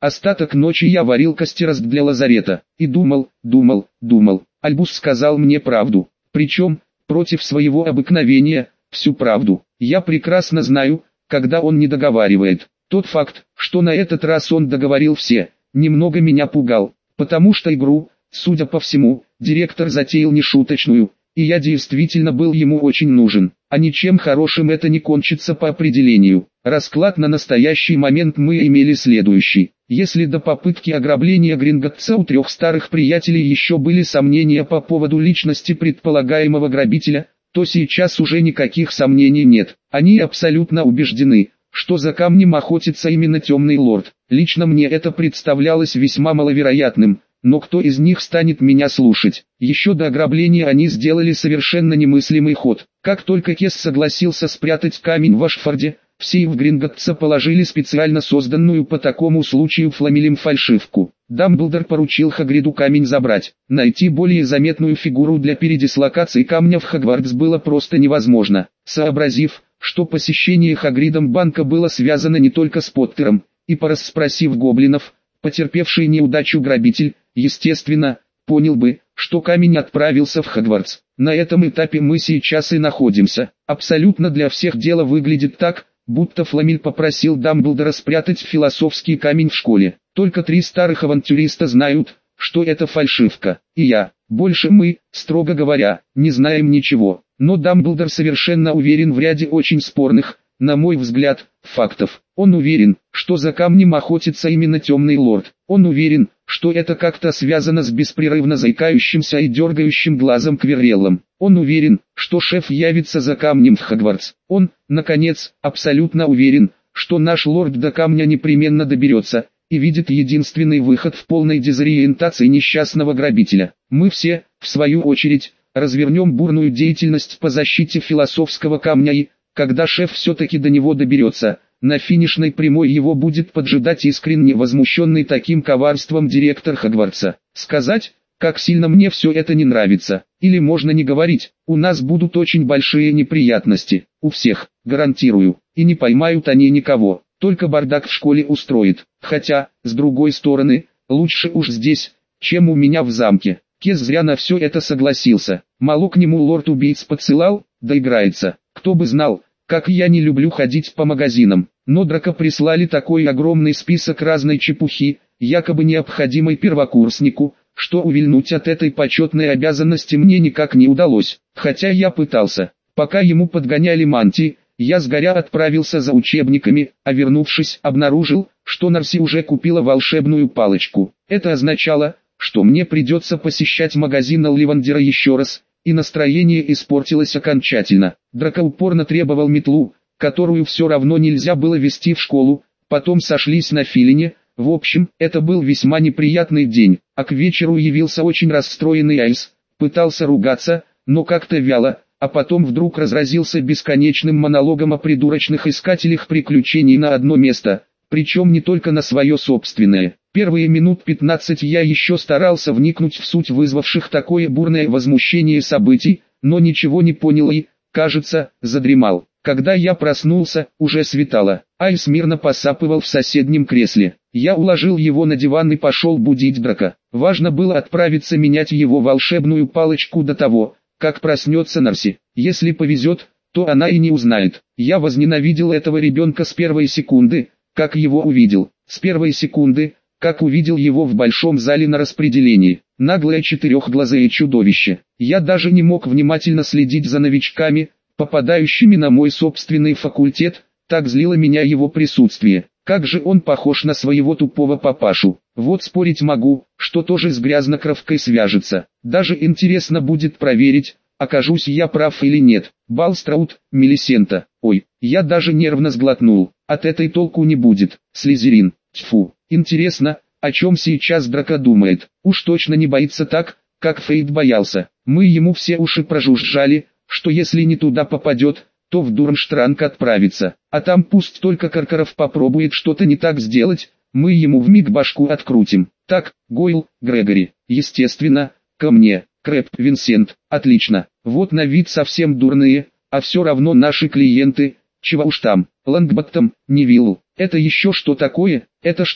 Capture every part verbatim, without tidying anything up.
Остаток ночи я варил костерост для лазарета. И думал, думал, думал. Альбус сказал мне правду. Причем, против своего обыкновения, всю правду. Я прекрасно знаю, когда он не договаривает. Тот факт, что на этот раз он договорил все, немного меня пугал. Потому что игру, судя по всему, директор затеял нешуточную, и я действительно был ему очень нужен. А ничем хорошим это не кончится по определению. Расклад на настоящий момент мы имели следующий. Если до попытки ограбления Гринготтса у трех старых приятелей еще были сомнения по поводу личности предполагаемого грабителя, то сейчас уже никаких сомнений нет. Они абсолютно убеждены, что за камнем охотится именно темный лорд. Лично мне это представлялось весьма маловероятным, но кто из них станет меня слушать? Еще до ограбления они сделали совершенно немыслимый ход. Как только Кес согласился спрятать камень в Ашфорде, в сейф Гринготтса положили специально созданную по такому случаю Фламелем фальшивку. Дамблдор поручил Хагриду камень забрать. Найти более заметную фигуру для передислокации камня в Хогвартс было просто невозможно. Сообразив, что посещение Хагридом банка было связано не только с Поттером, и порасспросив гоблинов, потерпевший неудачу грабитель, естественно, понял бы, что камень отправился в Хогвартс. На этом этапе мы сейчас и находимся. Абсолютно для всех дело выглядит так, будто Фламель попросил Дамблдора спрятать философский камень в школе. Только три старых авантюриста знают, что это фальшивка. И я. Больше мы, строго говоря, не знаем ничего. Но Дамблдор совершенно уверен в ряде очень спорных, на мой взгляд, фактов. Он уверен, что за камнем охотится именно темный лорд. Он уверен, что это как-то связано с беспрерывно заикающимся и дергающим глазом Квирреллом. Он уверен, что шеф явится за камнем в Хогвартс. Он, наконец, абсолютно уверен, что наш лорд до камня непременно доберется, и видит единственный выход в полной дезориентации несчастного грабителя. Мы все, в свою очередь, развернем бурную деятельность по защите философского камня и, когда шеф все-таки до него доберется, на финишной прямой его будет поджидать искренне возмущенный таким коварством директор Хогвартса. Сказать, как сильно мне все это не нравится, или можно не говорить, у нас будут очень большие неприятности, у всех, гарантирую, и не поймают они никого, только бардак в школе устроит. Хотя, с другой стороны, лучше уж здесь, чем у меня в замке. Кес зря на все это согласился. Мало к нему лорд-убийц подсылал, доиграется. Кто бы знал, как я не люблю ходить по магазинам. Но Драко прислали такой огромный список разной чепухи, якобы необходимой первокурснику, что увильнуть от этой почетной обязанности мне никак не удалось. Хотя я пытался. Пока ему подгоняли мантии, я сгоря отправился за учебниками, а вернувшись, обнаружил, что Нарси уже купила волшебную палочку. Это означало, что мне придется посещать магазин Олливандера еще раз, и настроение испортилось окончательно. Драко упорно требовал метлу, которую все равно нельзя было везти в школу, потом сошлись на Филине. В общем, это был весьма неприятный день, а к вечеру явился очень расстроенный Айс, пытался ругаться, но как-то вяло, а потом вдруг разразился бесконечным монологом о придурочных искателях приключений на одно место, причем не только на свое собственное. Первые минут пятнадцать я еще старался вникнуть в суть вызвавших такое бурное возмущение событий, но ничего не понял и, кажется, задремал. Когда я проснулся, уже светало. Айс мирно посапывал в соседнем кресле. Я уложил его на диван и пошел будить Драко. Важно было отправиться менять его волшебную палочку до того, как проснется Нарси. Если повезет, то она и не узнает. Я возненавидел этого ребенка с первой секунды, как его увидел. С первой секунды, как увидел его в большом зале на распределении. Наглое четырехглазое чудовище. Я даже не мог внимательно следить за новичками, попадающими на мой собственный факультет, так злило меня его присутствие. Как же он похож на своего тупого папашу. Вот спорить могу, что тоже с грязнокровкой свяжется. Даже интересно будет проверить, окажусь я прав или нет. Балстраут, Мелисента. Ой, я даже нервно сглотнул. От этой толку не будет. Слизерин. Тьфу. Интересно, о чем сейчас Драко думает. Уж точно не боится так, как Фейт боялся. Мы ему все уши прожужжали, что если не туда попадет, то в Дурмштранг отправится. А там пусть только Каркаров попробует что-то не так сделать, мы ему вмиг башку открутим. Так, Гойл, Грегори, естественно, ко мне, Крэб, Винсент, отлично. Вот на вид совсем дурные, а все равно наши клиенты, чего уж там, Лонгботтом, Невилл. Это еще что такое? Это что,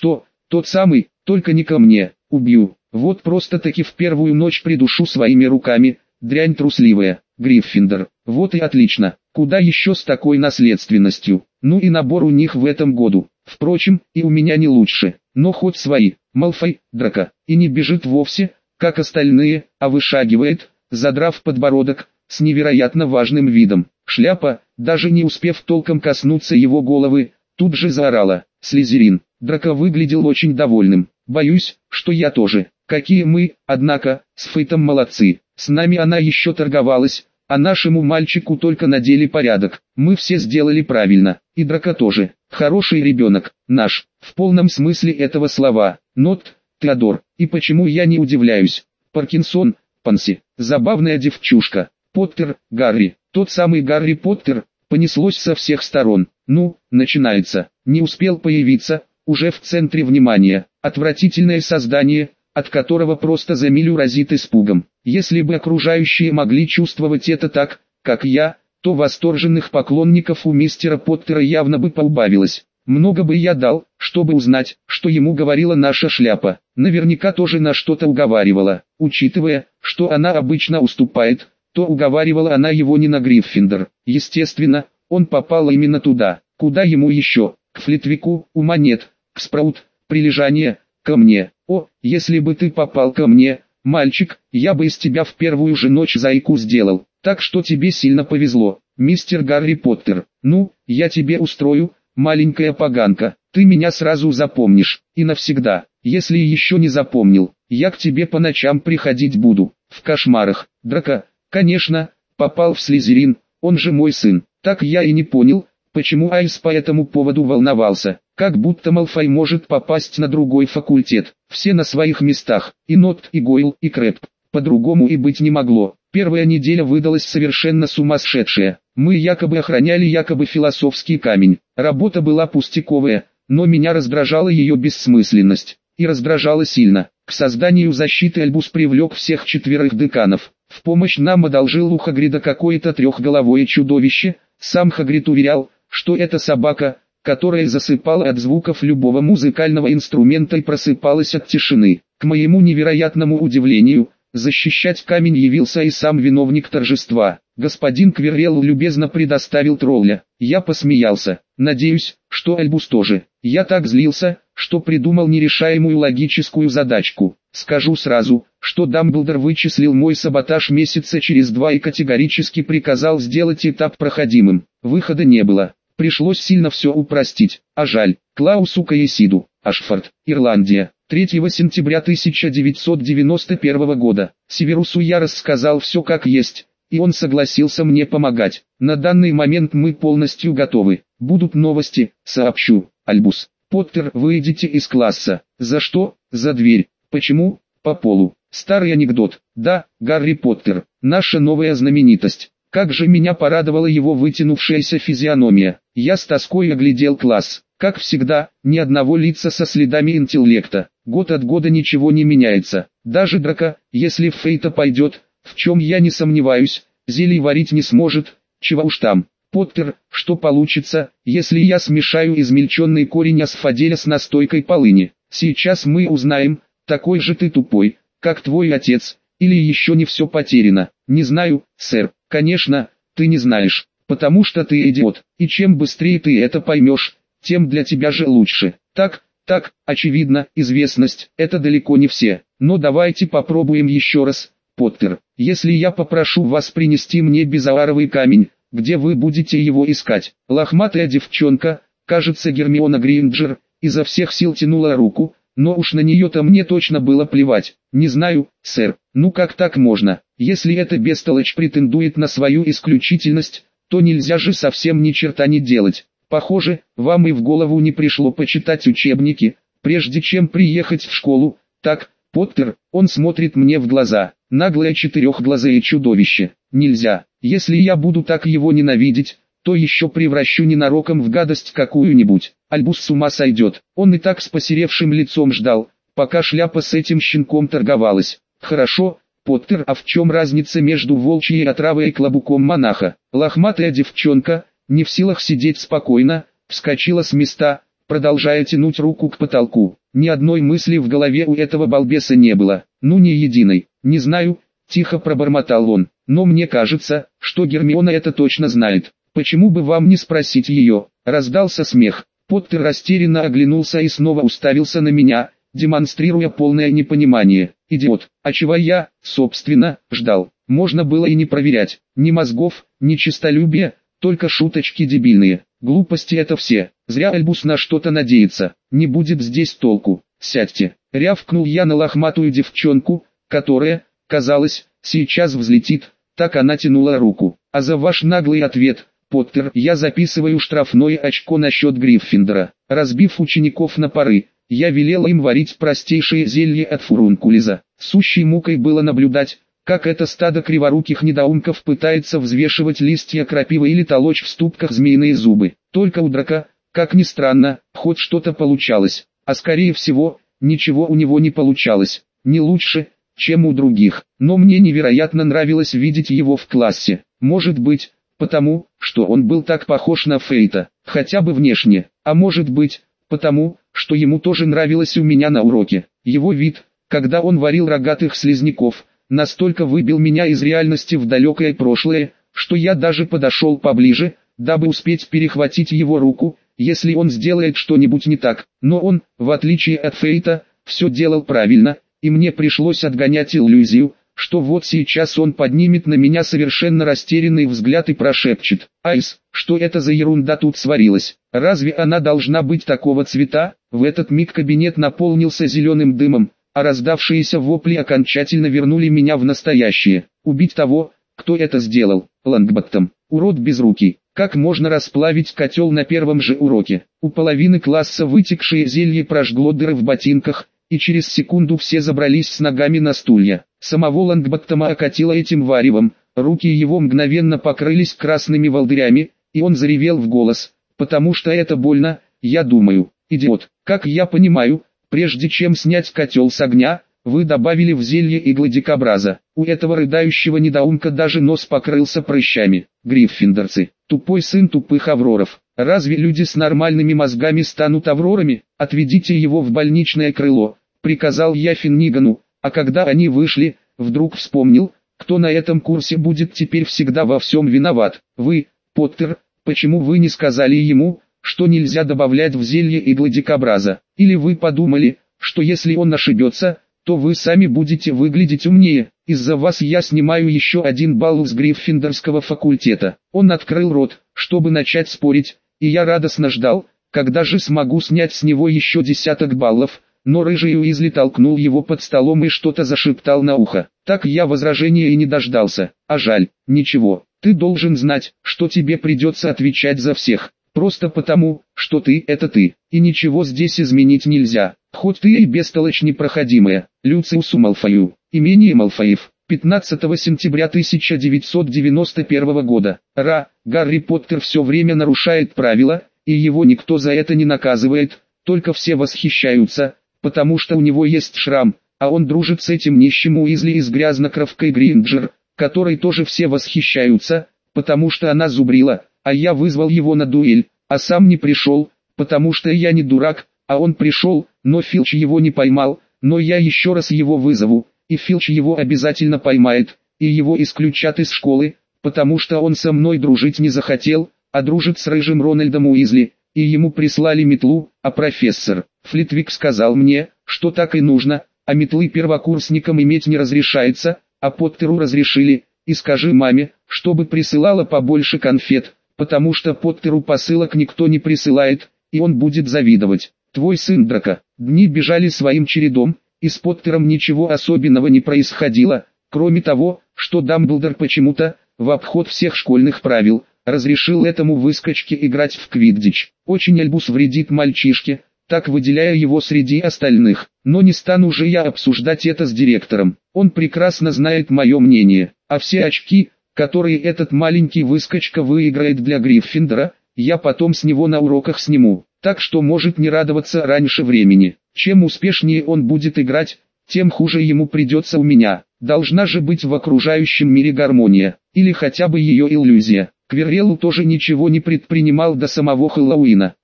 Тот самый, только не ко мне, убью. Вот просто-таки в первую ночь придушу своими руками, дрянь трусливая, Гриффиндор. Вот и отлично, куда еще с такой наследственностью? Ну и набор у них в этом году. Впрочем, и у меня не лучше, но хоть свои. Малфой, Драко, и не бежит вовсе, как остальные, а вышагивает, задрав подбородок, с невероятно важным видом. Шляпа, даже не успев толком коснуться его головы, тут же заорала: «Слизерин!». Драко выглядел очень довольным. «Боюсь, что я тоже. Какие мы, однако, с Фейтом молодцы. С нами она еще торговалась, а нашему мальчику только надели порядок. Мы все сделали правильно, и Драко тоже. Хороший ребенок, наш, в полном смысле этого слова. Нот, Теодор, и почему я не удивляюсь? Паркинсон, Панси, забавная девчушка. Поттер, Гарри, тот самый Гарри Поттер». Понеслось со всех сторон. Ну, начинается. Не успел появиться, уже в центре внимания. Отвратительное создание, от которого просто за милю разит испугом. Если бы окружающие могли чувствовать это так, как я, то восторженных поклонников у мистера Поттера явно бы поубавилось. Много бы я дал, чтобы узнать, что ему говорила наша шляпа. Наверняка тоже на что-то уговаривала. Учитывая, что она обычно уступает, то уговаривала она его не на Гриффиндор. Естественно, он попал именно туда, куда ему еще, к Флитвику, ума нет, к Спраут, прилежание, ко мне. О, если бы ты попал ко мне, мальчик, я бы из тебя в первую же ночь зайку сделал. Так что тебе сильно повезло, мистер Гарри Поттер. Ну, я тебе устрою, маленькая поганка, ты меня сразу запомнишь, и навсегда. Если еще не запомнил, я к тебе по ночам приходить буду, в кошмарах. Драко, конечно, попал в Слизерин, он же мой сын. Так я и не понял, почему Айс по этому поводу волновался. Как будто Малфой может попасть на другой факультет. Все на своих местах, и Нот, и Гойл, и Крэб. По-другому и быть не могло. Первая неделя выдалась совершенно сумасшедшая. Мы якобы охраняли якобы философский камень. Работа была пустяковая, но меня раздражала ее бессмысленность. И раздражала сильно. К созданию защиты Альбус привлек всех четверых деканов. В помощь нам одолжил у Хагрида какое-то трехголовое чудовище. Сам Хагрид уверял, что это собака, которая засыпала от звуков любого музыкального инструмента и просыпалась от тишины. К моему невероятному удивлению, защищать камень явился и сам виновник торжества. Господин Квиррелл любезно предоставил тролля. Я посмеялся. Надеюсь, что Альбус тоже. Я так злился, что придумал нерешаемую логическую задачку. Скажу сразу, что Дамблдор вычислил мой саботаж месяца через два и категорически приказал сделать этап проходимым. Выхода не было. Пришлось сильно все упростить. А жаль. Клаусу Каесиду, Ашфорд, Ирландия. третьего сентября тысяча девятьсот девяносто первого года. Северусу я рассказал все как есть, и он согласился мне помогать. На данный момент мы полностью готовы. Будут новости, сообщу. Альбус, Поттер, выйдите из класса. За что? За дверь. Почему? По полу. Старый анекдот. Да, Гарри Поттер, наша новая знаменитость. Как же меня порадовала его вытянувшаяся физиономия. Я с тоской оглядел класс. Как всегда, ни одного лица со следами интеллекта. Год от года ничего не меняется. Даже Драко, если в Фейта пойдет, в чем я не сомневаюсь, зелий варить не сможет, чего уж там. Поттер, что получится, если я смешаю измельченный корень асфаделя с настойкой полыни? Сейчас мы узнаем, такой же ты тупой, как твой отец, или еще не все потеряно. Не знаю, сэр, конечно, ты не знаешь, потому что ты идиот, и чем быстрее ты это поймешь, тем для тебя же лучше. Так, так, очевидно, известность – это далеко не все, но давайте попробуем еще раз, Поттер. Если я попрошу вас принести мне безаларовый камень, где вы будете его искать? Лохматая девчонка, кажется Гермиона Грейнджер, изо всех сил тянула руку, но уж на нее-то мне точно было плевать. Не знаю, сэр, ну как так можно? Если эта бестолочь претендует на свою исключительность, то нельзя же совсем ни черта не делать. Похоже, вам и в голову не пришло почитать учебники, прежде чем приехать в школу. Так, Поттер, он смотрит мне в глаза, наглое четырехглазое чудовище. Нельзя, если я буду так его ненавидеть, то еще превращу ненароком в гадость какую-нибудь. Альбус с ума сойдет. Он и так с посеревшим лицом ждал, пока шляпа с этим щенком торговалась. Хорошо, Поттер, а в чем разница между волчьей отравой и клобуком монаха? Лохматая девчонка, не в силах сидеть спокойно, вскочила с места, продолжая тянуть руку к потолку. Ни одной мысли в голове у этого балбеса не было, ну ни единой. «Не знаю», — тихо пробормотал он, — «но мне кажется, что Гермиона это точно знает. Почему бы вам не спросить ее?» Раздался смех. Поттер растерянно оглянулся и снова уставился на меня, демонстрируя полное непонимание. «Идиот, а чего я, собственно, ждал? Можно было и не проверять. Ни мозгов, ни честолюбия, только шуточки дебильные. Глупости это все. Зря Альбус на что-то надеется. Не будет здесь толку. Сядьте». Рявкнул я на лохматую девчонку, которая, казалось, сейчас взлетит, так она тянула руку. «А за ваш наглый ответ, Поттер, я записываю штрафное очко на счет Гриффиндора». Разбив учеников на пары, я велел им варить простейшее зелье от фурункулиза. Сущей мукой было наблюдать, как это стадо криворуких недоумков пытается взвешивать листья крапивы или толочь в ступках змеиные зубы. Только у Драка, как ни странно, хоть что-то получалось, а скорее всего, ничего у него не получалось, не лучше, чем у других. Но мне невероятно нравилось видеть его в классе. Может быть, потому, что он был так похож на Фейта, хотя бы внешне, а может быть, потому, что ему тоже нравилось у меня на уроке. Его вид, когда он варил рогатых слизняков, настолько выбил меня из реальности в далекое прошлое, что я даже подошел поближе, дабы успеть перехватить его руку, если он сделает что-нибудь не так. Но он, в отличие от Фейта, все делал правильно, и мне пришлось отгонять иллюзию, что вот сейчас он поднимет на меня совершенно растерянный взгляд и прошепчет: «Айс, что это за ерунда тут сварилась? Разве она должна быть такого цвета?» В этот миг кабинет наполнился зеленым дымом, а раздавшиеся вопли окончательно вернули меня в настоящее. Убить того, кто это сделал, Лонгботтом, урод безрукий. Как можно расплавить котел на первом же уроке? У половины класса вытекшее зелье прожгло дыры в ботинках, и через секунду все забрались с ногами на стулья. Самого Лонгботтома окатило этим варевом, руки его мгновенно покрылись красными волдырями, и он заревел в голос, потому что это больно, я думаю. «Идиот, как я понимаю, прежде чем снять котел с огня, вы добавили в зелье иглы дикобраза». У этого рыдающего недоумка даже нос покрылся прыщами. Гриффиндорцы, тупой сын тупых авроров. Разве люди с нормальными мозгами станут аврорами? Отведите его в больничное крыло, приказал я Финнигану, а когда они вышли, вдруг вспомнил, кто на этом курсе будет теперь всегда во всем виноват. Вы, Поттер, почему вы не сказали ему, что нельзя добавлять в зелье иглы дикобраза? Или вы подумали, что если он ошибется, то вы сами будете выглядеть умнее? Из-за вас я снимаю еще один балл с Гриффиндорского факультета. Он открыл рот, чтобы начать спорить, и я радостно ждал, когда же смогу снять с него еще десяток баллов, но рыжий Уизли толкнул его под столом и что-то зашептал на ухо. Так я возражения и не дождался. А жаль, ничего, ты должен знать, что тебе придется отвечать за всех. Просто потому, что ты – это ты, и ничего здесь изменить нельзя, хоть ты и бестолочь непроходимая. Люциусу Малфою, имение Малфоев, пятнадцатого сентября тысяча девятьсот девяносто первого года. Ра, Гарри Поттер все время нарушает правила, и его никто за это не наказывает, только все восхищаются, потому что у него есть шрам, а он дружит с этим нищим Уизли из грязнокровкой Гринджер, которой тоже все восхищаются, потому что она зубрила. А я вызвал его на дуэль, а сам не пришел, потому что я не дурак, а он пришел, но Филч его не поймал, но я еще раз его вызову, и Филч его обязательно поймает, и его исключат из школы, потому что он со мной дружить не захотел, а дружит с рыжим Рональдом Уизли, и ему прислали метлу, а профессор Флитвик сказал мне, что так и нужно, а метлы первокурсникам иметь не разрешается, а Поттеру разрешили, и скажи маме, чтобы присылала побольше конфет, потому что Поттеру посылок никто не присылает, и он будет завидовать. Твой сын Драко. Дни бежали своим чередом, и с Поттером ничего особенного не происходило, кроме того, что Дамблдор почему-то, в обход всех школьных правил, разрешил этому выскочке играть в квиддич. Очень Альбус вредит мальчишке, так выделяя его среди остальных, но не стану же я обсуждать это с директором. Он прекрасно знает мое мнение, а все очки, которые этот маленький выскочка выиграет для Гриффиндора, я потом с него на уроках сниму, так что может не радоваться раньше времени. Чем успешнее он будет играть, тем хуже ему придется у меня. Должна же быть в окружающем мире гармония, или хотя бы ее иллюзия. Квиррелл тоже ничего не предпринимал до самого Хэллоуина.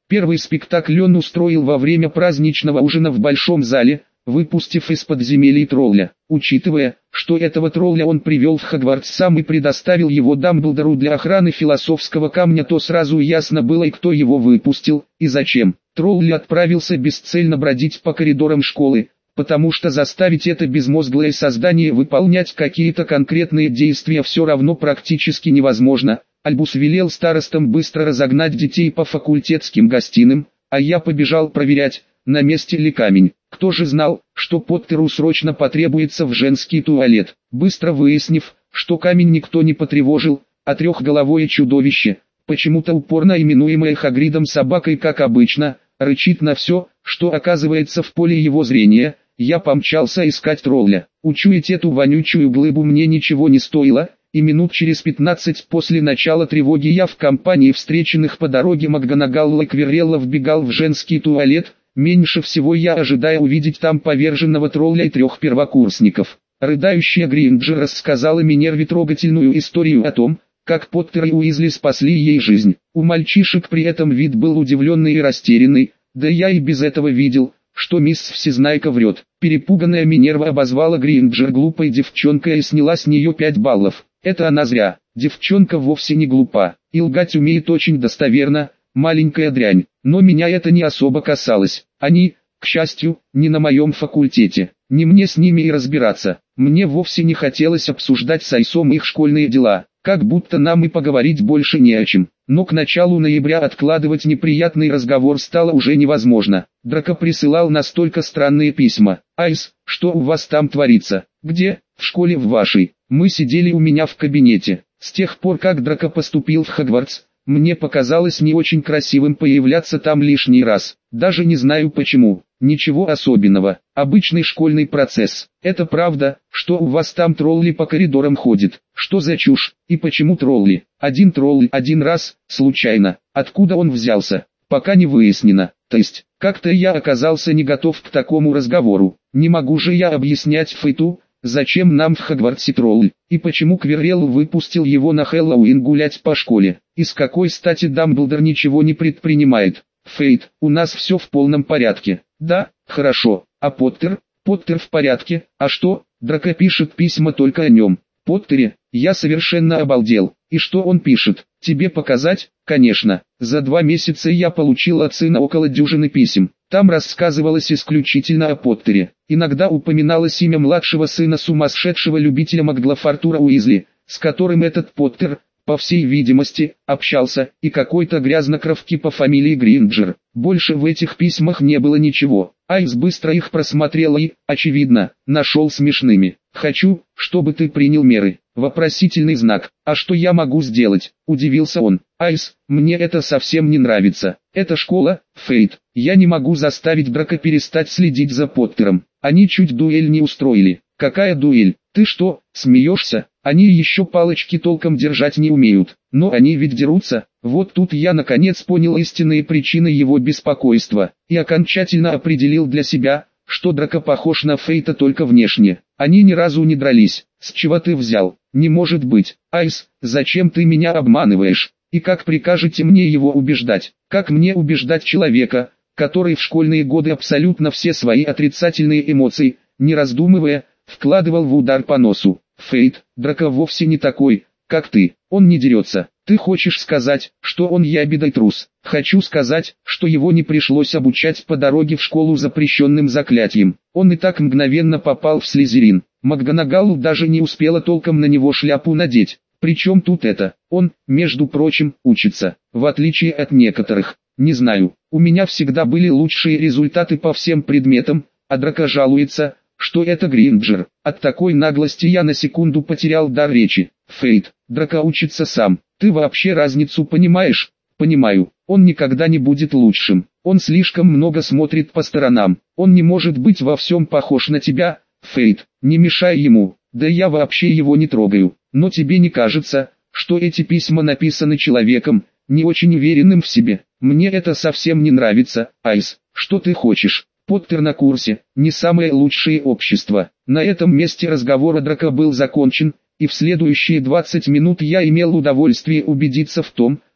Первый спектакль он устроил во время праздничного ужина в большом зале, выпустив из подземелий тролля. Учитывая, что этого тролля он привел в Хогвартс сам и предоставил его Дамблдору для охраны философского камня, то сразу ясно было и кто его выпустил, и зачем. Тролль отправился бесцельно бродить по коридорам школы, потому что заставить это безмозглое создание выполнять какие-то конкретные действия все равно практически невозможно. Альбус велел старостам быстро разогнать детей по факультетским гостиным, а я побежал проверять, на месте ли камень. Кто же знал, что Поттеру срочно потребуется в женский туалет. Быстро выяснив, что камень никто не потревожил, а трехголовое чудовище, почему-то упорно именуемое Хагридом собакой как обычно, рычит на все, что оказывается в поле его зрения, я помчался искать тролля. Учуять эту вонючую глыбу мне ничего не стоило, и минут через пятнадцать после начала тревоги я в компании встреченных по дороге МакГонагалл и Квиррелла вбегал в женский туалет, меньше всего я ожидая увидеть там поверженного тролля и трех первокурсников. Рыдающая Гринджер рассказала Минерве трогательную историю о том, как Поттер и Уизли спасли ей жизнь. У мальчишек при этом вид был удивленный и растерянный, да я и без этого видел, что мисс Всезнайка врет. Перепуганная Минерва обозвала Гринджер глупой девчонкой и сняла с нее пять баллов. Это она зря, девчонка вовсе не глупа, и лгать умеет очень достоверно, маленькая дрянь. Но меня это не особо касалось. Они, к счастью, не на моем факультете. Не мне с ними и разбираться. Мне вовсе не хотелось обсуждать с Айсом их школьные дела, как будто нам и поговорить больше не о чем. Но к началу ноября откладывать неприятный разговор стало уже невозможно. Драко присылал настолько странные письма. «Айс, что у вас там творится? Где? В школе в вашей?» Мы сидели у меня в кабинете. С тех пор, как Драко поступил в Хогвартс, мне показалось не очень красивым появляться там лишний раз. Даже не знаю почему. Ничего особенного. Обычный школьный процесс. Это правда, что у вас там тролли по коридорам ходит. Что за чушь? И почему тролли? Один тролль один раз, случайно. Откуда он взялся? Пока не выяснено. То есть, как-то я оказался не готов к такому разговору. Не могу же я объяснять Фейту, зачем нам в Хогвартсе тролль, и почему Квиррелл выпустил его на Хэллоуин гулять по школе, и с какой стати Дамблдор ничего не предпринимает. Фейт, у нас все в полном порядке. Да, хорошо. А Поттер? Поттер в порядке. А что? Драко пишет письма только о нем. Поттере? Я совершенно обалдел. И что он пишет? Тебе показать? Конечно. За два месяца я получил от сына около дюжины писем. Там рассказывалось исключительно о Поттере. Иногда упоминалось имя младшего сына сумасшедшего любителя Маглов Артура Уизли, с которым этот Поттер, по всей видимости, общался, и какой-то грязнокровки по фамилии Гринджер. Больше в этих письмах не было ничего. Айс быстро их просмотрела и, очевидно, нашел смешными. «Хочу, чтобы ты принял меры». Вопросительный знак. «А что я могу сделать?» – удивился он. «Айс, мне это совсем не нравится. Это школа, Фейт. Я не могу заставить Драко перестать следить за Поттером. Они чуть дуэль не устроили». «Какая дуэль? Ты что, смеешься? Они еще палочки толком держать не умеют. Но они ведь дерутся». Вот тут я наконец понял истинные причины его беспокойства, и окончательно определил для себя, что Драко похож на Фейта только внешне. Они ни разу не дрались. С чего ты взял? Не может быть. Айс, зачем ты меня обманываешь? И как прикажете мне его убеждать? Как мне убеждать человека, который в школьные годы абсолютно все свои отрицательные эмоции, не раздумывая, вкладывал в удар по носу? Фейт, Драко вовсе не такой, как ты. Он не дерется. Ты хочешь сказать, что он ябеда и трус? Хочу сказать, что его не пришлось обучать по дороге в школу запрещенным заклятием. Он и так мгновенно попал в Слизерин. МакГонагалл даже не успела толком на него шляпу надеть. Причем тут это? Он, между прочим, учится, в отличие от некоторых. Не знаю, у меня всегда были лучшие результаты по всем предметам, а Драко жалуется, что это Гринджер. От такой наглости я на секунду потерял дар речи. Фейт, Драко учится сам. Ты вообще разницу понимаешь? Понимаю. Он никогда не будет лучшим. Он слишком много смотрит по сторонам. Он не может быть во всем похож на тебя, Фейт. Не мешай ему. Да я вообще его не трогаю. Но тебе не кажется, что эти письма написаны человеком, не очень уверенным в себе? Мне это совсем не нравится. Айс, что ты хочешь? Поттер на курсе, не самое лучшее общество. На этом месте разговора Драко был закончен, и в следующие двадцать минут я имел удовольствие убедиться в том,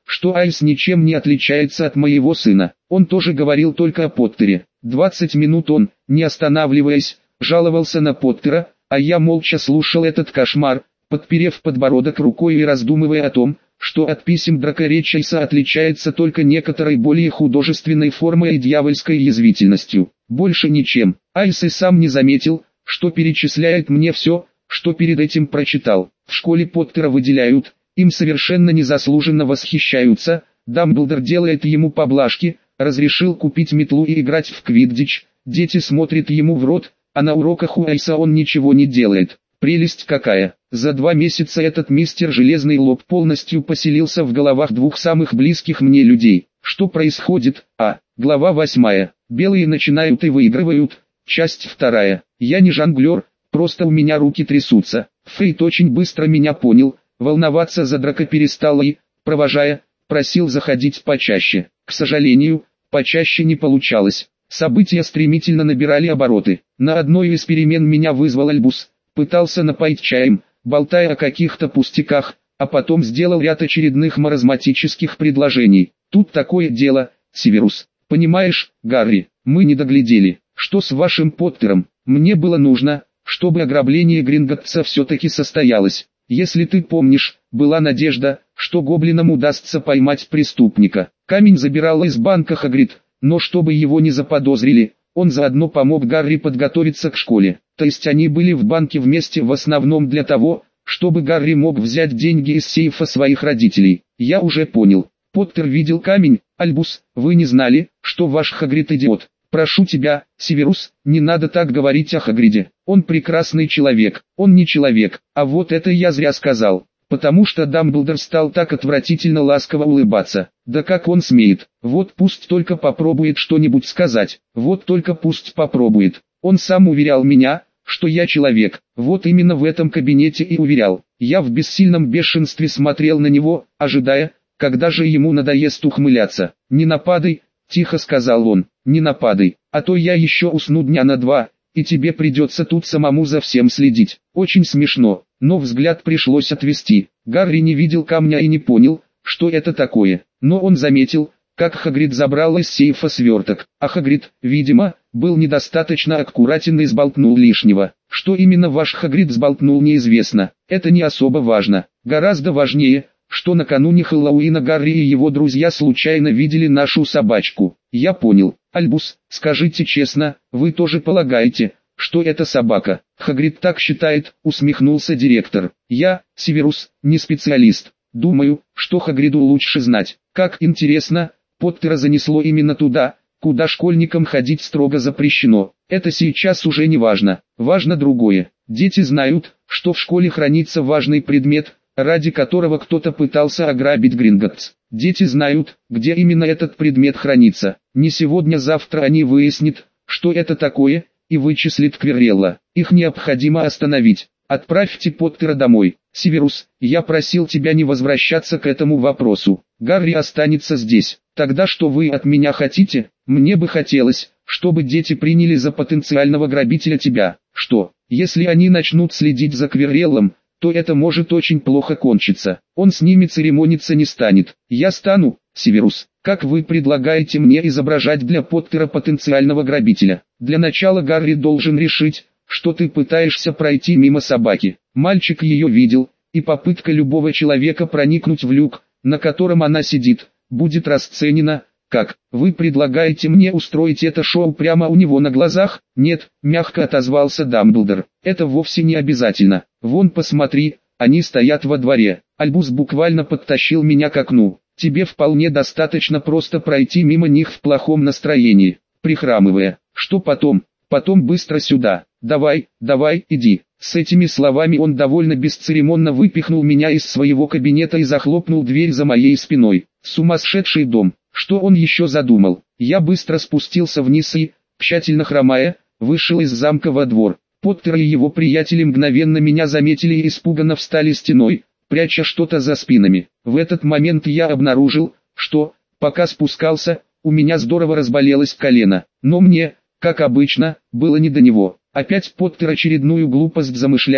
что Альс ничем не отличается от моего сына. Он тоже говорил только о Поттере. Двадцать минут он, не останавливаясь, жаловался на Поттера, а я молча слушал этот кошмар, подперев подбородок рукой и раздумывая о том, что от писем Драко Ричайса отличается только некоторой более художественной формой и дьявольской язвительностью. Больше ничем. Альс и сам не заметил, что перечисляет мне все, что перед этим прочитал. В школе Поттера выделяют, им совершенно незаслуженно восхищаются, Дамблдор делает ему поблажки, разрешил купить метлу и играть в квиддич, дети смотрят ему в рот, а на уроках у Альса он ничего не делает. Прелесть какая! За два месяца этот мистер Железный Лоб полностью поселился в головах двух самых близких мне людей. Что происходит? А. Глава восьмая. Белые начинают и выигрывают. Часть вторая. Я не жонглер, просто у меня руки трясутся. Фейт очень быстро меня понял, волноваться за Драко перестал и, провожая, просил заходить почаще. К сожалению, почаще не получалось. События стремительно набирали обороты. На одной из перемен меня вызвал Альбус, пытался напоить чаем, болтая о каких-то пустяках, а потом сделал ряд очередных маразматических предложений. Тут такое дело, Северус. Понимаешь, Гарри, мы не доглядели. Что с вашим Поттером? Мне было нужно, чтобы ограбление Гринготтса все-таки состоялось. Если ты помнишь, была надежда, что гоблинам удастся поймать преступника. Камень забирал из банка Хагрид, но чтобы его не заподозрили, он заодно помог Гарри подготовиться к школе. То есть они были в банке вместе в основном для того, чтобы Гарри мог взять деньги из сейфа своих родителей. Я уже понял. Поттер видел камень. Альбус, вы не знали, что ваш Хагрид идиот. Прошу тебя, Северус, не надо так говорить о Хагриде. Он прекрасный человек. Он не человек, а вот это я зря сказал. Потому что Дамблдор стал так отвратительно ласково улыбаться. Да как он смеет? Вот пусть только попробует что-нибудь сказать. Вот только пусть попробует. Он сам уверял меня, что я человек. Вот именно в этом кабинете и уверял. Я в бессильном бешенстве смотрел на него, ожидая, когда же ему надоест ухмыляться. «Не нападай», — тихо сказал он, — «не нападай, а то я еще усну дня на два, и тебе придется тут самому за всем следить». Очень смешно, но взгляд пришлось отвести. Гарри не видел камня и не понял, что это такое, но он заметил, как Хагрид забрал из сейфа сверток, а Хагрид, видимо, был недостаточно аккуратен и сболтнул лишнего. Что именно ваш Хагрид сболтнул, неизвестно, это не особо важно. Гораздо важнее, что накануне Хэллоуина Гарри и его друзья случайно видели нашу собачку. Я понял. Альбус, скажите честно, вы тоже полагаете, что это собака? Хагрид так считает, усмехнулся директор. Я, Северус, не специалист. Думаю, что Хагриду лучше знать. Как интересно, Поттера занесло именно туда, куда школьникам ходить строго запрещено. Это сейчас уже не важно. Важно другое. Дети знают, что в школе хранится важный предмет, ради которого кто-то пытался ограбить Гринготтс. Дети знают, где именно этот предмет хранится. Не сегодня-завтра они выяснят, что это такое, и вычислят Квиррелла. Их необходимо остановить. Отправьте Поттера домой. Северус, я просил тебя не возвращаться к этому вопросу. Гарри останется здесь. Тогда что вы от меня хотите? Мне бы хотелось, чтобы дети приняли за потенциального грабителя тебя. Что, если они начнут следить за Квирреллом, то это может очень плохо кончиться. Он с ними церемониться не станет. Я стану, Северус. Как вы предлагаете мне изображать для Поттера потенциального грабителя? Для начала Гарри должен решить, что ты пытаешься пройти мимо собаки. Мальчик ее видел, и попытка любого человека проникнуть в люк, на котором она сидит, будет расценена как: вы предлагаете мне устроить это шоу прямо у него на глазах? Нет, мягко отозвался Дамблдор. Это вовсе не обязательно. Вон посмотри, они стоят во дворе. Альбус буквально подтащил меня к окну. Тебе вполне достаточно просто пройти мимо них в плохом настроении, прихрамывая. Что потом? Потом быстро сюда. Давай, давай, иди. С этими словами он довольно бесцеремонно выпихнул меня из своего кабинета и захлопнул дверь за моей спиной. Сумасшедший дом. Что он еще задумал? Я быстро спустился вниз и, тщательно хромая, вышел из замка во двор. Поттер и его приятели мгновенно меня заметили и испуганно встали стеной, пряча что-то за спинами. В этот момент я обнаружил, что, пока спускался, у меня здорово разболелось колено. Но мне, как обычно, было не до него. Опять Поттер очередную глупость замышляет,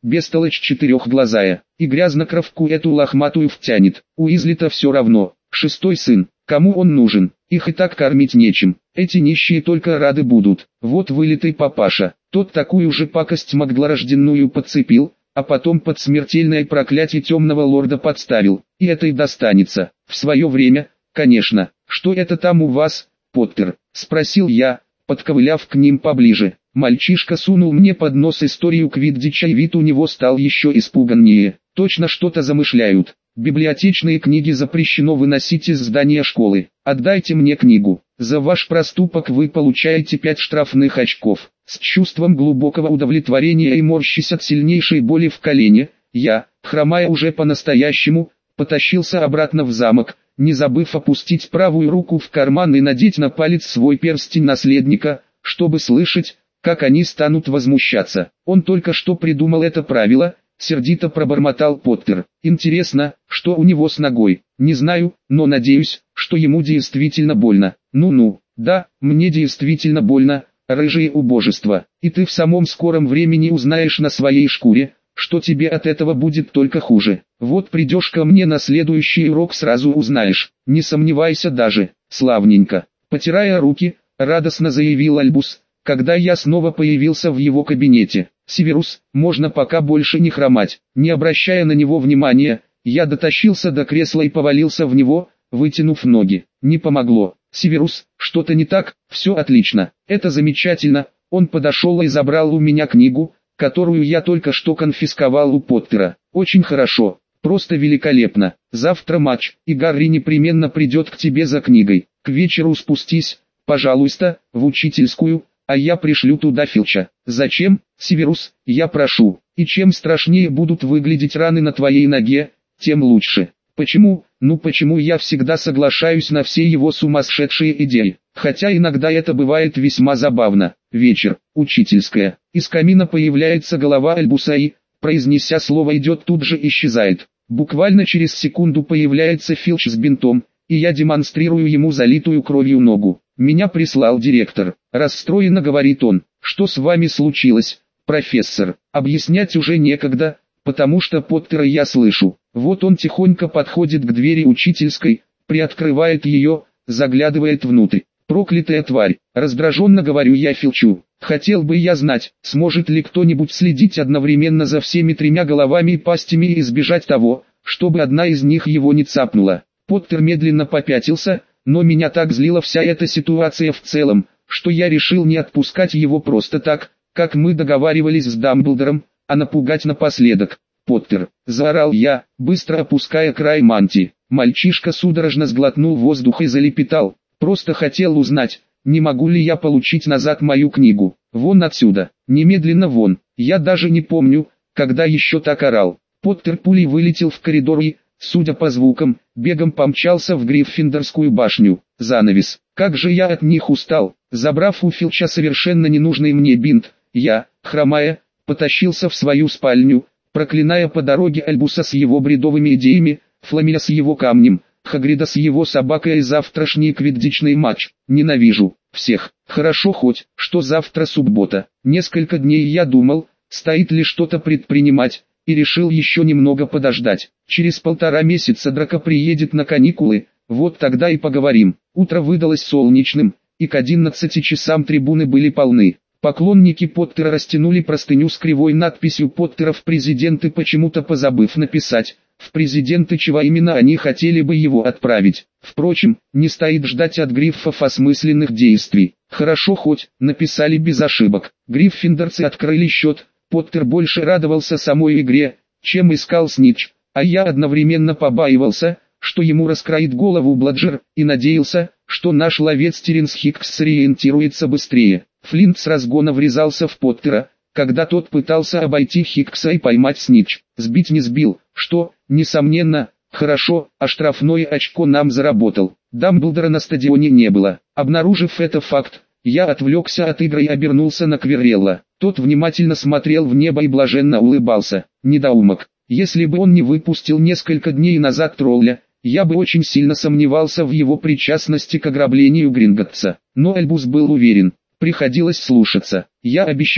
бестолочь четырехглазая, и грязнокровку эту лохматую втянет. Уизли-то все равно, шестой сын, кому он нужен, их и так кормить нечем, эти нищие только рады будут. Вот вылитый папаша, тот такую же пакость могглорожденную подцепил, а потом под смертельное проклятие темного лорда подставил, и это и достанется. В свое время, конечно. Что это там у вас, Поттер? Спросил я, подковыляв к ним поближе. Мальчишка сунул мне под нос историю Квиддича, и вид у него стал еще испуганнее. Точно что-то замышляют. Библиотечные книги запрещено выносить из здания школы. Отдайте мне книгу. За ваш проступок вы получаете пять штрафных очков. С чувством глубокого удовлетворения и морщась от сильнейшей боли в колене, я, хромая уже по-настоящему, потащился обратно в замок, не забыв опустить правую руку в карман и надеть на палец свой перстень наследника, чтобы слышать, как они станут возмущаться. Он только что придумал это правило, сердито пробормотал Поттер. Интересно, что у него с ногой? Не знаю, но надеюсь, что ему действительно больно. Ну-ну, да, мне действительно больно, рыжее убожество. И ты в самом скором времени узнаешь на своей шкуре, что тебе от этого будет только хуже. Вот придешь ко мне на следующий урок, сразу узнаешь. Не сомневайся даже. Славненько. Потирая руки, радостно заявил Альбус, когда я снова появился в его кабинете. Северус, можно пока больше не хромать. Не обращая на него внимания, я дотащился до кресла и повалился в него, вытянув ноги. Не помогло. Северус, что-то не так? Все отлично. Это замечательно. Он подошел и забрал у меня книгу, которую я только что конфисковал у Поттера. Очень хорошо. Просто великолепно. Завтра матч, и Гарри непременно придет к тебе за книгой. К вечеру спустись, пожалуйста, в учительскую, а я пришлю туда Филча. Зачем, Северус, я прошу. И чем страшнее будут выглядеть раны на твоей ноге, тем лучше. Почему? Ну почему я всегда соглашаюсь на все его сумасшедшие идеи? Хотя иногда это бывает весьма забавно. Вечер, учительская. Из камина появляется голова Альбуса и, произнеся слово «идет», тут же исчезает. Буквально через секунду появляется Филч с бинтом, и я демонстрирую ему залитую кровью ногу. «Меня прислал директор», — расстроенно говорит он. «Что с вами случилось, профессор?» Объяснять уже некогда, потому что Поттера я слышу. Вот он тихонько подходит к двери учительской, приоткрывает ее, заглядывает внутрь. «Проклятая тварь!» — раздраженно говорю я Филчу. «Хотел бы я знать, сможет ли кто-нибудь следить одновременно за всеми тремя головами и пастями и избежать того, чтобы одна из них его не цапнула». Поттер медленно попятился, но меня так злила вся эта ситуация в целом, что я решил не отпускать его просто так, как мы договаривались с Дамблдором, а напугать напоследок. «Поттер!» — заорал я, быстро опуская край мантии. Мальчишка судорожно сглотнул воздух и залепетал. «Просто хотел узнать, не могу ли я получить назад мою книгу. Вон отсюда, немедленно вон». Я даже не помню, когда еще так орал. Поттер пулей вылетел в коридор и, судя по звукам, бегом помчался в Гриффиндорскую башню. Занавес. Как же я от них устал. Забрав у Филча совершенно ненужный мне бинт, я, хромая, потащился в свою спальню, проклиная по дороге Альбуса с его бредовыми идеями, Фламеля с его камнем, Хагрида с его собакой и завтрашний квиддичный матч. Ненавижу всех. Хорошо хоть, что завтра суббота. Несколько дней я думал, стоит ли что-то предпринимать, и решил еще немного подождать. Через полтора месяца Драко приедет на каникулы, вот тогда и поговорим. Утро выдалось солнечным, и к одиннадцати часам трибуны были полны. Поклонники Поттера растянули простыню с кривой надписью «Поттера в президенты», почему-то позабыв написать, в президенты, чего именно они хотели бы его отправить. Впрочем, не стоит ждать от гриффов осмысленных действий. Хорошо хоть, написали без ошибок. Гриффиндорцы открыли счет, Поттер больше радовался самой игре, чем искал снитч, а я одновременно побаивался, что ему раскроит голову Бладжер, и надеялся, что наш ловец Теренс Хикс сориентируется быстрее. Флинт с разгона врезался в Поттера, когда тот пытался обойти Хикса и поймать снитч. Сбить не сбил, что, несомненно, хорошо, а штрафное очко нам заработал. Дамблдора на стадионе не было. Обнаружив это факт, я отвлекся от игры и обернулся на Квиррелла. Тот внимательно смотрел в небо и блаженно улыбался. Недоумок. Если бы он не выпустил несколько дней назад тролля, я бы очень сильно сомневался в его причастности к ограблению Гринготтса. Но Альбус был уверен. Приходилось слушаться. Я обещал,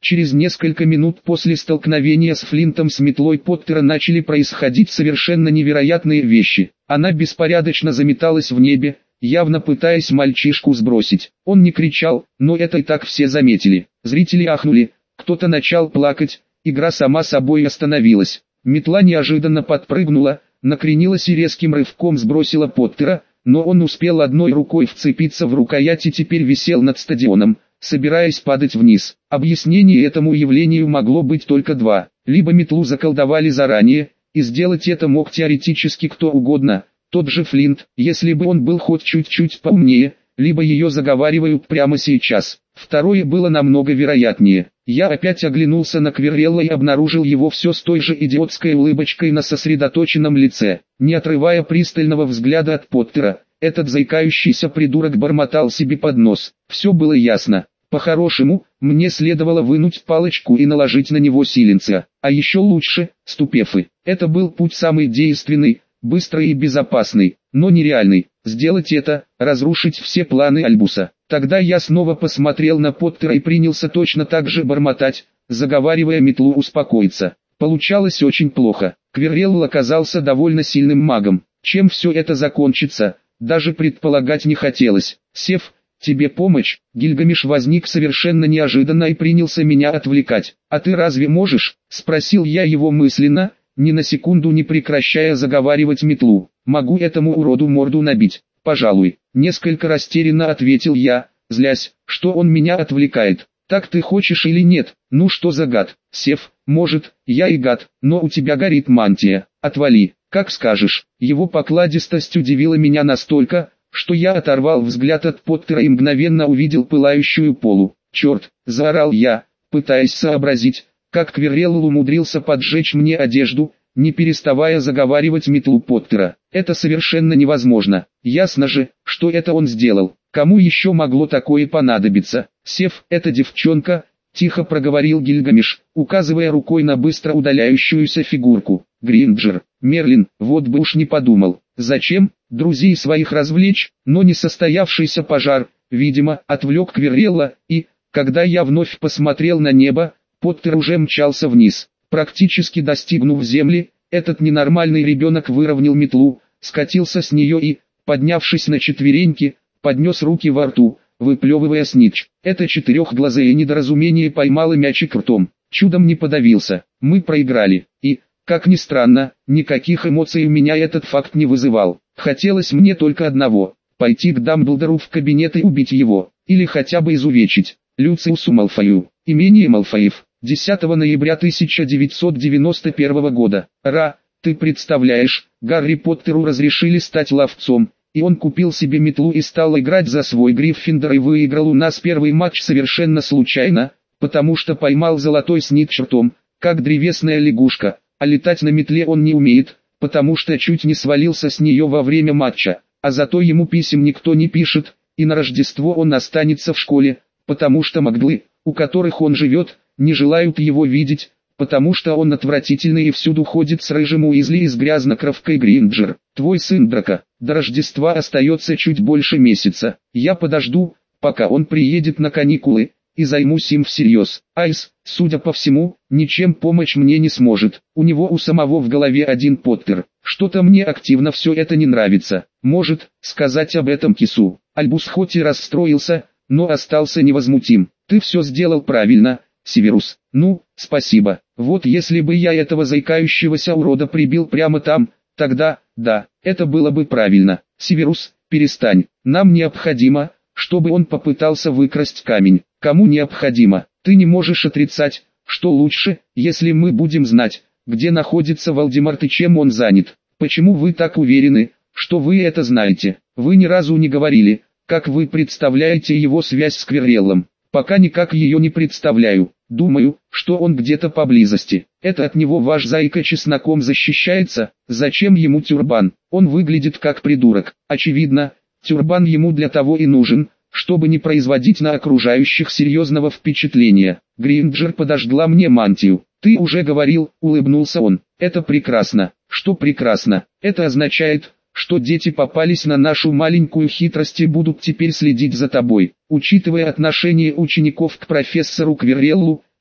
Через несколько минут после столкновения с Флинтом с метлой Поттера начали происходить совершенно невероятные вещи. Она беспорядочно заметалась в небе, явно пытаясь мальчишку сбросить. Он не кричал, но это и так все заметили. Зрители ахнули, кто-то начал плакать, игра сама собой остановилась. Метла неожиданно подпрыгнула, накренилась и резким рывком сбросила Поттера, но он успел одной рукой вцепиться в рукоять и теперь висел над стадионом, собираясь падать вниз. Объяснение этому явлению могло быть только два. Либо метлу заколдовали заранее, и сделать это мог теоретически кто угодно, тот же Флинт, если бы он был хоть чуть-чуть поумнее, либо ее заговаривают прямо сейчас. Второе было намного вероятнее. Я опять оглянулся на Квиррелла и обнаружил его все с той же идиотской улыбочкой на сосредоточенном лице. Не отрывая пристального взгляда от Поттера, этот заикающийся придурок бормотал себе под нос. Все было ясно. По-хорошему, мне следовало вынуть палочку и наложить на него силенция, а еще лучше, ступефы. Это был путь самый действенный, быстрый и безопасный, но нереальный. Сделать это, разрушить все планы Альбуса. Тогда я снова посмотрел на Поттера и принялся точно так же бормотать, заговаривая метлу успокоиться. Получалось очень плохо. Квиррелл оказался довольно сильным магом. Чем все это закончится, даже предполагать не хотелось. Сев, тебе помочь? Гильгамеш возник совершенно неожиданно и принялся меня отвлекать. А ты разве можешь? Спросил я его мысленно, ни на секунду не прекращая заговаривать метлу. Могу этому уроду морду набить, пожалуй. Несколько растерянно ответил я, злясь, что он меня отвлекает. Так ты хочешь или нет? Ну что за гад? Сев, может, я и гад, но у тебя горит мантия. Отвали, как скажешь. Его покладистость удивила меня настолько, что я оторвал взгляд от Поттера и мгновенно увидел пылающую полу. Черт, заорал я, пытаясь сообразить, как Квиррелл умудрился поджечь мне одежду, не переставая заговаривать метлу Поттера. Это совершенно невозможно. Ясно же, что это он сделал. Кому еще могло такое понадобиться? Сев, эта девчонка, тихо проговорил Гильгамеш, указывая рукой на быстро удаляющуюся фигурку. Гринджер, Мерлин, вот бы уж не подумал. Зачем? Друзей своих развлечь, но не состоявшийся пожар, видимо, отвлек Квиррелла, и, когда я вновь посмотрел на небо, Поттер уже мчался вниз. Практически достигнув земли, этот ненормальный ребенок выровнял метлу, скатился с нее и, поднявшись на четвереньки, поднес руки во рту, выплевывая снитч. Это четырехглазое недоразумение поймало мячик ртом, чудом не подавился. Мы проиграли, и, как ни странно, никаких эмоций у меня этот факт не вызывал. Хотелось мне только одного – пойти к Дамблдору в кабинет и убить его, или хотя бы изувечить. Люциусу Малфою, имение Малфоев, десятого ноября тысяча девятьсот девяносто первого года. Ра, ты представляешь, Гарри Поттеру разрешили стать ловцом, и он купил себе метлу и стал играть за свой Гриффиндор и выиграл у нас первый матч совершенно случайно, потому что поймал золотой снитч ртом, как древесная лягушка, а летать на метле он не умеет, потому что чуть не свалился с нее во время матча, а зато ему писем никто не пишет, и на Рождество он останется в школе, потому что маглы, у которых он живет, не желают его видеть, потому что он отвратительный и всюду ходит с рыжим Уизли и с грязнокровкой Гринджер. Твой сын Драко, до Рождества остается чуть больше месяца. Я подожду, пока он приедет на каникулы, и займусь им всерьез. Айс, судя по всему, ничем помочь мне не сможет. У него у самого в голове один Поттер. Что-то мне активно все это не нравится. Может, сказать об этом Кису. Альбус хоть и расстроился, но остался невозмутим. Ты все сделал правильно, Северус. Ну, спасибо. Вот если бы я этого заикающегося урода прибил прямо там, тогда, да, это было бы правильно. Северус, перестань. Нам необходимо, чтобы он попытался выкрасть камень. Кому необходимо? Ты не можешь отрицать, что лучше, если мы будем знать, где находится Волдеморт и чем он занят. Почему вы так уверены, что вы это знаете? Вы ни разу не говорили, как вы представляете его связь с Квирреллом. Пока никак ее не представляю. Думаю, что он где-то поблизости. Это от него ваш зайка чесноком защищается. Зачем ему тюрбан? Он выглядит как придурок. Очевидно, тюрбан ему для того и нужен, чтобы не производить на окружающих серьезного впечатления. Гринджер подожгла мне мантию. Ты уже говорил, улыбнулся он. Это прекрасно. Что прекрасно? Это означает, что дети попались на нашу маленькую хитрость и будут теперь следить за тобой. Учитывая отношение учеников к профессору Квирреллу,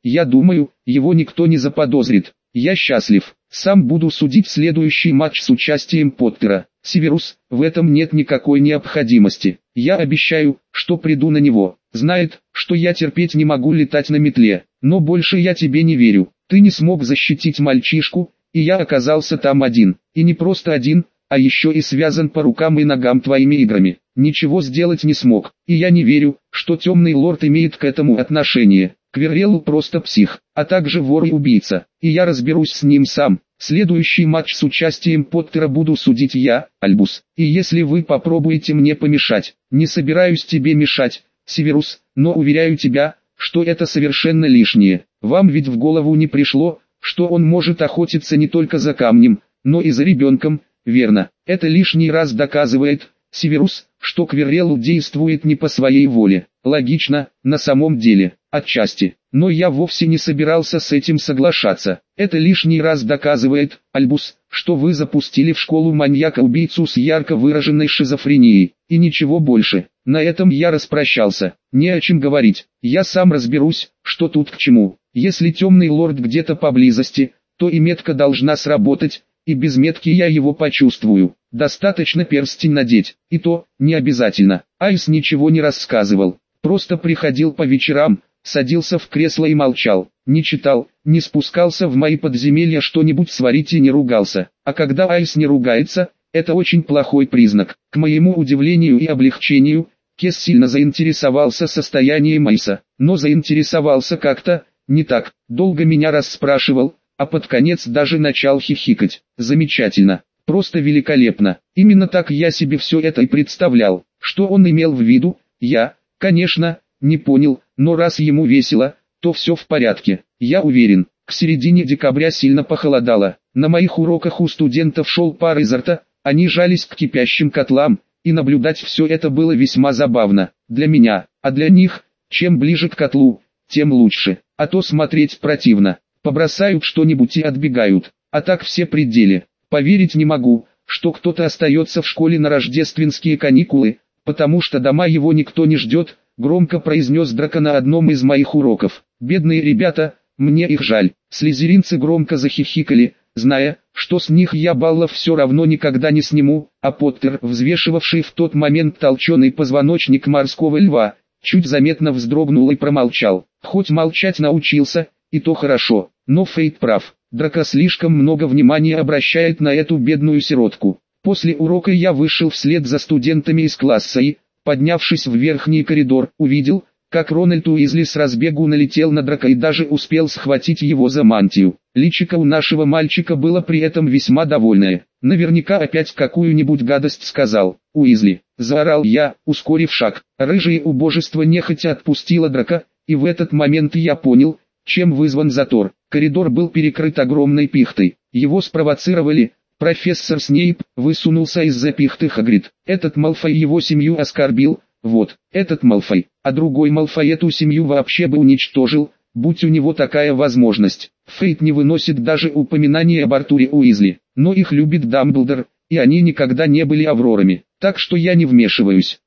Я думаю, его никто не заподозрит. Я счастлив. Сам буду судить следующий матч с участием Поттера. Северус, в этом нет никакой необходимости. Я обещаю, что приду на него. Знает, что я терпеть не могу летать на метле. Но больше я тебе не верю. Ты не смог защитить мальчишку, и я оказался там один. И не просто один, а еще и связан по рукам и ногам твоими играми. Ничего сделать не смог. И я не верю, что темный лорд имеет к этому отношение. Квиррелл просто псих, а также вор и убийца. И я разберусь с ним сам. Следующий матч с участием Поттера буду судить я, Альбус. И если вы попробуете мне помешать, не собираюсь тебе мешать, Северус, но уверяю тебя, что это совершенно лишнее. Вам ведь в голову не пришло, что он может охотиться не только за камнем, но и за ребенком, верно? Это лишний раз доказывает, Северус, что Квиррелл действует не по своей воле. Логично, на самом деле, отчасти. Но я вовсе не собирался с этим соглашаться. Это лишний раз доказывает, Альбус, что вы запустили в школу маньяка-убийцу с ярко выраженной шизофренией. И ничего больше. На этом я распрощался. Не о чем говорить. Я сам разберусь, что тут к чему. Если темный лорд где-то поблизости, то и метка должна сработать, и без метки я его почувствую. Достаточно перстень надеть, и то, не обязательно. Айс ничего не рассказывал. Просто приходил по вечерам, садился в кресло и молчал, не читал, не спускался в мои подземелья что-нибудь сварить и не ругался. А когда Айс не ругается, это очень плохой признак. К моему удивлению и облегчению, Кес сильно заинтересовался состоянием Айса, но заинтересовался как-то, не так, долго меня расспрашивал, а под конец даже начал хихикать. Замечательно, просто великолепно. Именно так я себе все это и представлял. Что он имел в виду, я, конечно, не понял, но раз ему весело, то все в порядке. Я уверен, к середине декабря сильно похолодало. На моих уроках у студентов шел пар изо рта, они жались к кипящим котлам, и наблюдать все это было весьма забавно. Для меня, а для них, чем ближе к котлу, тем лучше. А то смотреть противно. Побросают что-нибудь и отбегают. А так все при деле. Поверить не могу, что кто-то остается в школе на рождественские каникулы, потому что дома его никто не ждет, громко произнес Драко на одном из моих уроков. Бедные ребята, мне их жаль. Слизеринцы громко захихикали, зная, что с них я баллов все равно никогда не сниму, а Поттер, взвешивавший в тот момент толченый позвоночник морского льва, чуть заметно вздрогнул и промолчал. Хоть молчать научился, и то хорошо, но Фейт прав. Драко слишком много внимания обращает на эту бедную сиротку. После урока я вышел вслед за студентами из класса и, поднявшись в верхний коридор, увидел, как Рональд Уизли с разбегу налетел на Драко и даже успел схватить его за мантию. Личико у нашего мальчика было при этом весьма довольное. Наверняка опять какую-нибудь гадость сказал. «Уизли!» — заорал я, ускорив шаг. Рыжее убожество нехотя отпустило Драко, и в этот момент я понял, чем вызван затор. Коридор был перекрыт огромной пихтой. Его спровоцировали. Профессор Снейп высунулся из-за пихты Хагрид. Этот Малфой его семью оскорбил, вот, этот Малфой, а другой Малфой эту семью вообще бы уничтожил, будь у него такая возможность. Фейт не выносит даже упоминания об Артуре Уизли, но их любит Дамблдор, и они никогда не были Аврорами, так что я не вмешиваюсь.